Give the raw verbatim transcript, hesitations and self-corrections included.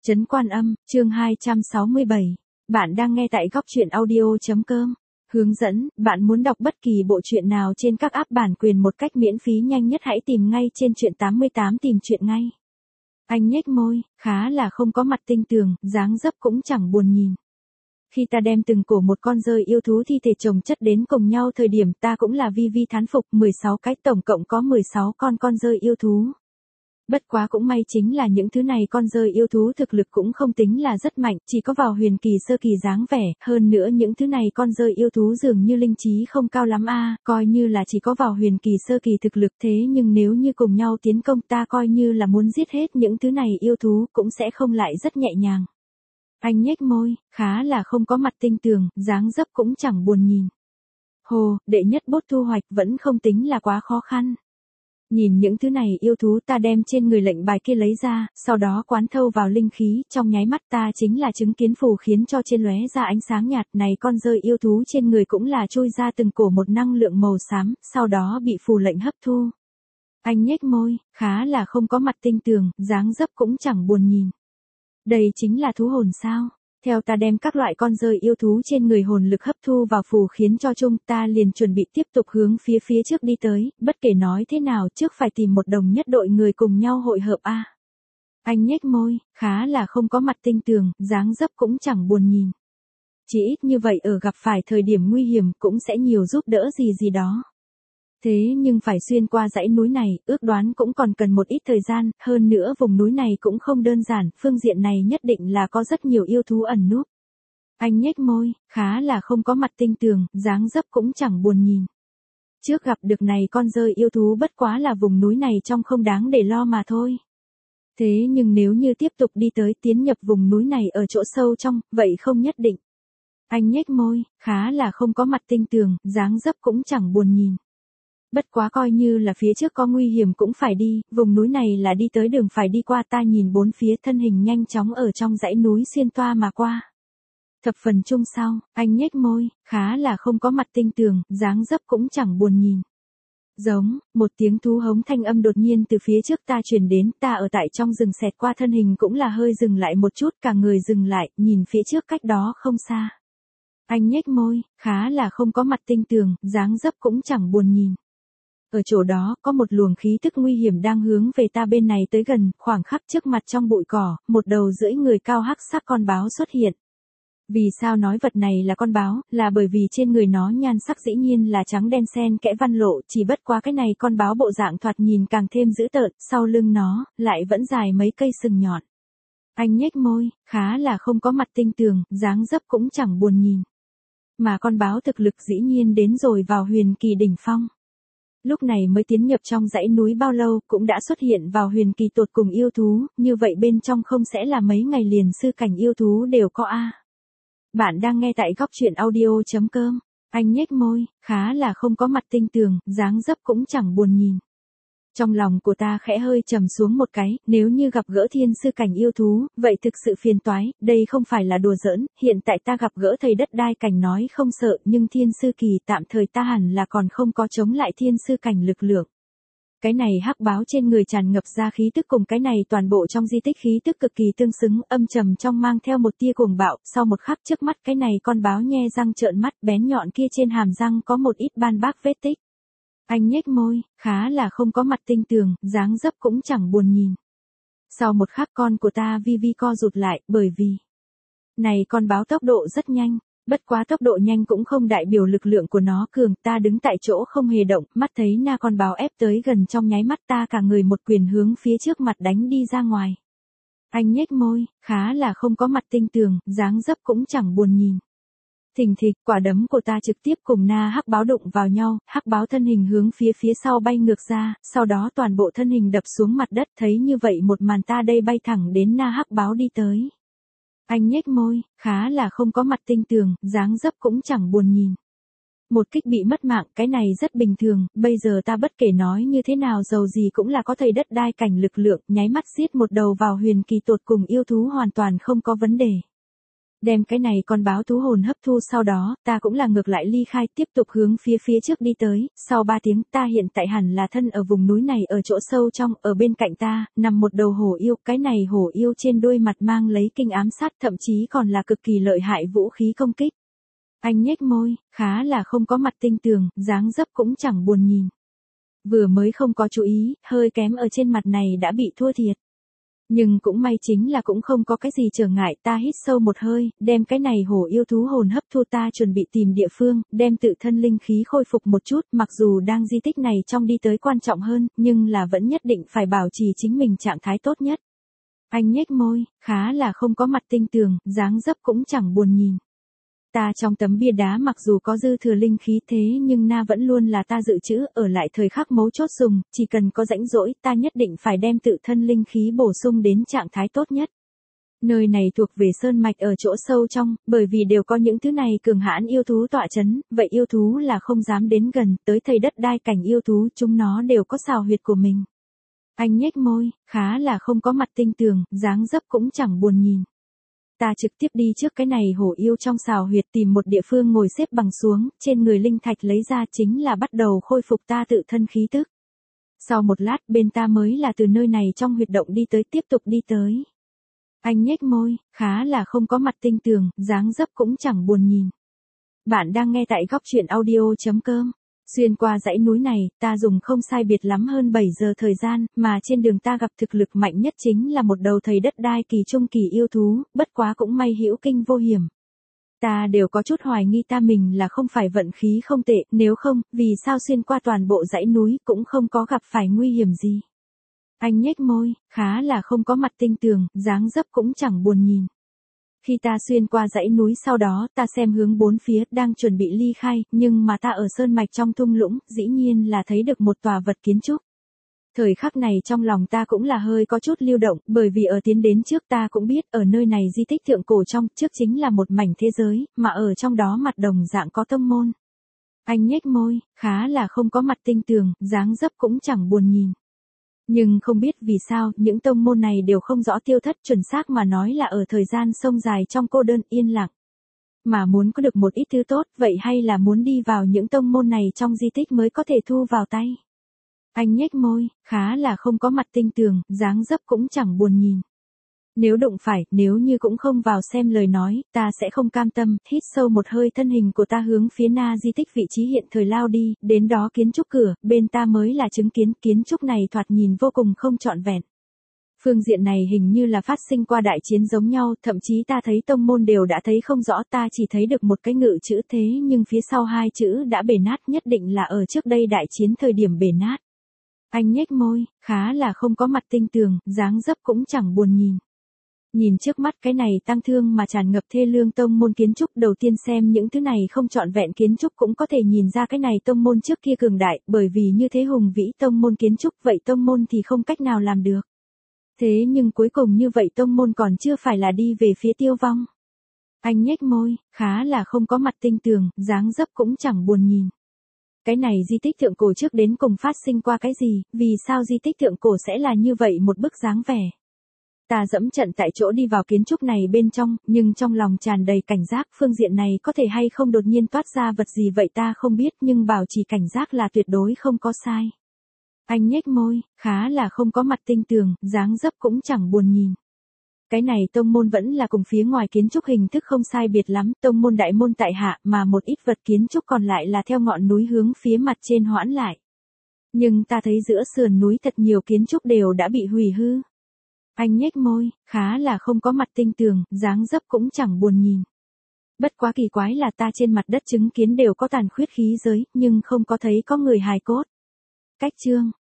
Trấn Quan Âm, chương hai trăm sáu mươi bảy. Bạn đang nghe tại góc truyện audio.com. Hướng dẫn, bạn muốn đọc bất kỳ bộ truyện nào trên các app bản quyền một cách miễn phí nhanh nhất hãy tìm ngay trên truyện tám mươi tám tìm truyện ngay. Anh nhếch môi, khá là không có mặt tinh tường, dáng dấp cũng chẳng buồn nhìn. Khi ta đem từng cổ một con rơi yêu thú thi thể chồng chất đến cùng nhau thời điểm ta cũng là vi vi thán phục, mười sáu cái tổng cộng có mười sáu con con rơi yêu thú. Bất quá cũng may chính là những thứ này con rơi yêu thú thực lực cũng không tính là rất mạnh, chỉ có vào huyền kỳ sơ kỳ dáng vẻ, hơn nữa những thứ này con rơi yêu thú dường như linh trí không cao lắm a, coi như là chỉ có vào huyền kỳ sơ kỳ thực lực thế nhưng nếu như cùng nhau tiến công ta coi như là muốn giết hết những thứ này yêu thú cũng sẽ không lại rất nhẹ nhàng. Anh nhếch môi, khá là không có mặt tinh tường, dáng dấp cũng chẳng buồn nhìn. Hồ, đệ nhất bốt thu hoạch vẫn không tính là quá khó khăn. Nhìn những thứ này yêu thú ta đem trên người lệnh bài kia lấy ra, sau đó quán thâu vào linh khí, trong nháy mắt ta chính là chứng kiến phù khiến cho trên lóe ra ánh sáng nhạt này con rơi yêu thú trên người cũng là chui ra từng cổ một năng lượng màu xám, sau đó bị phù lệnh hấp thu. Anh nhếch môi, khá là không có mặt tinh tường, dáng dấp cũng chẳng buồn nhìn. Đây chính là thú hồn sao? Theo ta đem các loại con rơi yêu thú trên người hồn lực hấp thu vào phù khiến cho chung ta liền chuẩn bị tiếp tục hướng phía phía trước đi tới, bất kể nói thế nào trước phải tìm một đồng nhất đội người cùng nhau hội hợp a. À. Anh nhếch môi, khá là không có mặt tinh tường, dáng dấp cũng chẳng buồn nhìn. Chỉ ít như vậy ở gặp phải thời điểm nguy hiểm cũng sẽ nhiều giúp đỡ gì gì đó. Thế nhưng phải xuyên qua dãy núi này, ước đoán cũng còn cần một ít thời gian, hơn nữa vùng núi này cũng không đơn giản, phương diện này nhất định là có rất nhiều yêu thú ẩn núp. Anh nhếch môi, khá là không có mặt tinh tường, dáng dấp cũng chẳng buồn nhìn. Trước gặp được này con rơi yêu thú bất quá là vùng núi này trong không đáng để lo mà thôi. Thế nhưng nếu như tiếp tục đi tới tiến nhập vùng núi này ở chỗ sâu trong, vậy không nhất định. Anh nhếch môi, khá là không có mặt tinh tường, dáng dấp cũng chẳng buồn nhìn. Bất quá coi như là phía trước có nguy hiểm cũng phải đi, vùng núi này là đi tới đường phải đi qua ta nhìn bốn phía thân hình nhanh chóng ở trong dãy núi xuyên toa mà qua. Thập phần chung sau, anh nhếch môi, khá là không có mặt tinh tường, dáng dấp cũng chẳng buồn nhìn. Giống, một tiếng thú hống thanh âm đột nhiên từ phía trước ta truyền đến, ta ở tại trong rừng xẹt qua thân hình cũng là hơi dừng lại một chút, cả người dừng lại, nhìn phía trước cách đó không xa. Anh nhếch môi, khá là không có mặt tinh tường, dáng dấp cũng chẳng buồn nhìn. Ở chỗ đó, có một luồng khí tức nguy hiểm đang hướng về ta bên này tới gần, khoảng khắc trước mặt trong bụi cỏ, một đầu rưỡi người cao hắc sắc con báo xuất hiện. Vì sao nói vật này là con báo, là bởi vì trên người nó nhan sắc dĩ nhiên là trắng đen xen kẽ văn lộ, chỉ bất quá cái này con báo bộ dạng thoạt nhìn càng thêm dữ tợn, sau lưng nó, lại vẫn dài mấy cây sừng nhọn. Anh nhếch môi, khá là không có mặt tinh tường, dáng dấp cũng chẳng buồn nhìn. Mà con báo thực lực dĩ nhiên đến rồi vào huyền kỳ đỉnh phong. Lúc này mới tiến nhập trong dãy núi bao lâu cũng đã xuất hiện vào huyền kỳ tột cùng yêu thú, như vậy bên trong không sẽ là mấy ngày liền sư cảnh yêu thú đều có a. À. Bạn đang nghe tại góc truyện audio.com, anh nhếch môi, khá là không có mặt tinh tường, dáng dấp cũng chẳng buồn nhìn. Trong lòng của ta khẽ hơi trầm xuống một cái, nếu như gặp gỡ thiên sư cảnh yêu thú, vậy thực sự phiền toái, đây không phải là đùa giỡn, hiện tại ta gặp gỡ thầy đất đai cảnh nói không sợ, nhưng thiên sư kỳ tạm thời ta hẳn là còn không có chống lại thiên sư cảnh lực lượng. Cái này hắc báo trên người tràn ngập ra khí tức cùng cái này toàn bộ trong di tích khí tức cực kỳ tương xứng, âm trầm trong mang theo một tia cuồng bạo, sau một khắc trước mắt cái này con báo nhe răng trợn mắt bén nhọn kia trên hàm răng có một ít ban bác vết tích. Anh nhếch môi, khá là không có mặt tinh tường, dáng dấp cũng chẳng buồn nhìn. Sau một khắc con của ta vi vi co rụt lại, bởi vì này con báo tốc độ rất nhanh, bất quá tốc độ nhanh cũng không đại biểu lực lượng của nó cường, ta đứng tại chỗ không hề động, mắt thấy na con báo ép tới gần trong nháy mắt ta cả người một quyền hướng phía trước mặt đánh đi ra ngoài. Anh nhếch môi, khá là không có mặt tinh tường, dáng dấp cũng chẳng buồn nhìn. Thình thịch, quả đấm của ta trực tiếp cùng na hắc báo đụng vào nhau, hắc báo thân hình hướng phía phía sau bay ngược ra, sau đó toàn bộ thân hình đập xuống mặt đất, thấy như vậy một màn ta đây bay thẳng đến na hắc báo đi tới. Anh nhếch môi, khá là không có mặt tinh tường, dáng dấp cũng chẳng buồn nhìn. Một kích bị mất mạng, cái này rất bình thường, bây giờ ta bất kể nói như thế nào dầu gì cũng là có thầy đất đai cảnh lực lượng, nháy mắt giết một đầu vào huyền kỳ tột cùng yêu thú hoàn toàn không có vấn đề. Đem cái này con báo thú hồn hấp thu sau đó, ta cũng là ngược lại ly khai tiếp tục hướng phía phía trước đi tới, sau ba tiếng ta hiện tại hẳn là thân ở vùng núi này ở chỗ sâu trong, ở bên cạnh ta, nằm một đầu hổ yêu, cái này hổ yêu trên đuôi mặt mang lấy kinh ám sát thậm chí còn là cực kỳ lợi hại vũ khí công kích. Anh nhếch môi, khá là không có mặt tinh tường, dáng dấp cũng chẳng buồn nhìn. Vừa mới không có chú ý, hơi kém ở trên mặt này đã bị thua thiệt. Nhưng cũng may chính là cũng không có cái gì trở ngại, ta hít sâu một hơi, đem cái này hổ yêu thú hồn hấp thu, ta chuẩn bị tìm địa phương, đem tự thân linh khí khôi phục một chút, mặc dù đang di tích này trong đi tới quan trọng hơn, nhưng là vẫn nhất định phải bảo trì chính mình trạng thái tốt nhất. Anh nhếch môi, khá là không có mặt tinh tường, dáng dấp cũng chẳng buồn nhìn. Ta trong tấm bia đá mặc dù có dư thừa linh khí thế nhưng na vẫn luôn là ta dự trữ, ở lại thời khắc mấu chốt dùng, chỉ cần có rãnh rỗi ta nhất định phải đem tự thân linh khí bổ sung đến trạng thái tốt nhất. Nơi này thuộc về sơn mạch ở chỗ sâu trong, bởi vì đều có những thứ này cường hãn yêu thú tọa chấn, vậy yêu thú là không dám đến gần, tới thầy đất đai cảnh yêu thú chúng nó đều có xào huyệt của mình. Anh nhếch môi, khá là không có mặt tinh tường, dáng dấp cũng chẳng buồn nhìn. Ta trực tiếp đi trước cái này hổ yêu trong xào huyệt tìm một địa phương ngồi xếp bằng xuống, trên người linh thạch lấy ra chính là bắt đầu khôi phục ta tự thân khí tức. Sau một lát bên ta mới là từ nơi này trong huyệt động đi tới tiếp tục đi tới. Anh nhếch môi, khá là không có mặt tinh tường, dáng dấp cũng chẳng buồn nhìn. Bạn đang nghe tại góc truyện audio chấm com. Xuyên qua dãy núi này, ta dùng không sai biệt lắm hơn bảy giờ thời gian, mà trên đường ta gặp thực lực mạnh nhất chính là một đầu thầy đất đai kỳ trung kỳ yêu thú, bất quá cũng may hữu kinh vô hiểm. Ta đều có chút hoài nghi ta mình là không phải vận khí không tệ, nếu không, vì sao xuyên qua toàn bộ dãy núi cũng không có gặp phải nguy hiểm gì. Anh nhếch môi, khá là không có mặt tinh tường, dáng dấp cũng chẳng buồn nhìn. Khi ta xuyên qua dãy núi sau đó, ta xem hướng bốn phía, đang chuẩn bị ly khai, nhưng mà ta ở sơn mạch trong thung lũng, dĩ nhiên là thấy được một tòa vật kiến trúc. Thời khắc này trong lòng ta cũng là hơi có chút lưu động, bởi vì ở tiến đến trước ta cũng biết, ở nơi này di tích thượng cổ trong, trước chính là một mảnh thế giới, mà ở trong đó mặt đồng dạng có tông môn. Anh nhếch môi, khá là không có mặt tinh tường, dáng dấp cũng chẳng buồn nhìn. Nhưng không biết vì sao, những tông môn này đều không rõ tiêu thất, chuẩn xác mà nói là ở thời gian sông dài trong cô đơn yên lặng. Mà muốn có được một ít thứ tốt, vậy hay là muốn đi vào những tông môn này trong di tích mới có thể thu vào tay. Anh nhếch môi, khá là không có mặt tinh tường, dáng dấp cũng chẳng buồn nhìn. Nếu đụng phải, nếu như cũng không vào xem lời nói, ta sẽ không cam tâm, hít sâu một hơi, thân hình của ta hướng phía na di tích vị trí hiện thời lao đi, đến đó kiến trúc cửa, bên ta mới là chứng kiến, kiến trúc này thoạt nhìn vô cùng không trọn vẹn. Phương diện này hình như là phát sinh qua đại chiến giống nhau, thậm chí ta thấy tông môn đều đã thấy không rõ, ta chỉ thấy được một cái ngự chữ thế nhưng phía sau hai chữ đã bể nát, nhất định là ở trước đây đại chiến thời điểm bể nát. Anh nhếch môi, khá là không có mặt tinh tường, dáng dấp cũng chẳng buồn nhìn. Nhìn trước mắt cái này tăng thương mà tràn ngập thê lương tông môn kiến trúc, đầu tiên xem những thứ này không trọn vẹn kiến trúc cũng có thể nhìn ra cái này tông môn trước kia cường đại, bởi vì như thế hùng vĩ tông môn kiến trúc, vậy tông môn thì không cách nào làm được. Thế nhưng cuối cùng như vậy tông môn còn chưa phải là đi về phía tiêu vong. Anh nhếch môi, khá là không có mặt tinh tường, dáng dấp cũng chẳng buồn nhìn. Cái này di tích thượng cổ trước đến cùng phát sinh qua cái gì, vì sao di tích thượng cổ sẽ là như vậy một bức dáng vẻ. Ta dẫm trận tại chỗ đi vào kiến trúc này bên trong, nhưng trong lòng tràn đầy cảnh giác, phương diện này có thể hay không đột nhiên toát ra vật gì vậy ta không biết, nhưng bảo trì cảnh giác là tuyệt đối không có sai. Anh nhếch môi, khá là không có mặt tinh tường, dáng dấp cũng chẳng buồn nhìn. Cái này tông môn vẫn là cùng phía ngoài kiến trúc hình thức không sai biệt lắm, tông môn đại môn tại hạ, mà một ít vật kiến trúc còn lại là theo ngọn núi hướng phía mặt trên hoãn lại. Nhưng ta thấy giữa sườn núi thật nhiều kiến trúc đều đã bị hủy hư. Anh nhếch môi, khá là không có mặt tinh tường, dáng dấp cũng chẳng buồn nhìn. Bất quá kỳ quái là ta trên mặt đất chứng kiến đều có tàn khuyết khí giới, nhưng không có thấy có người hài cốt. Cách chương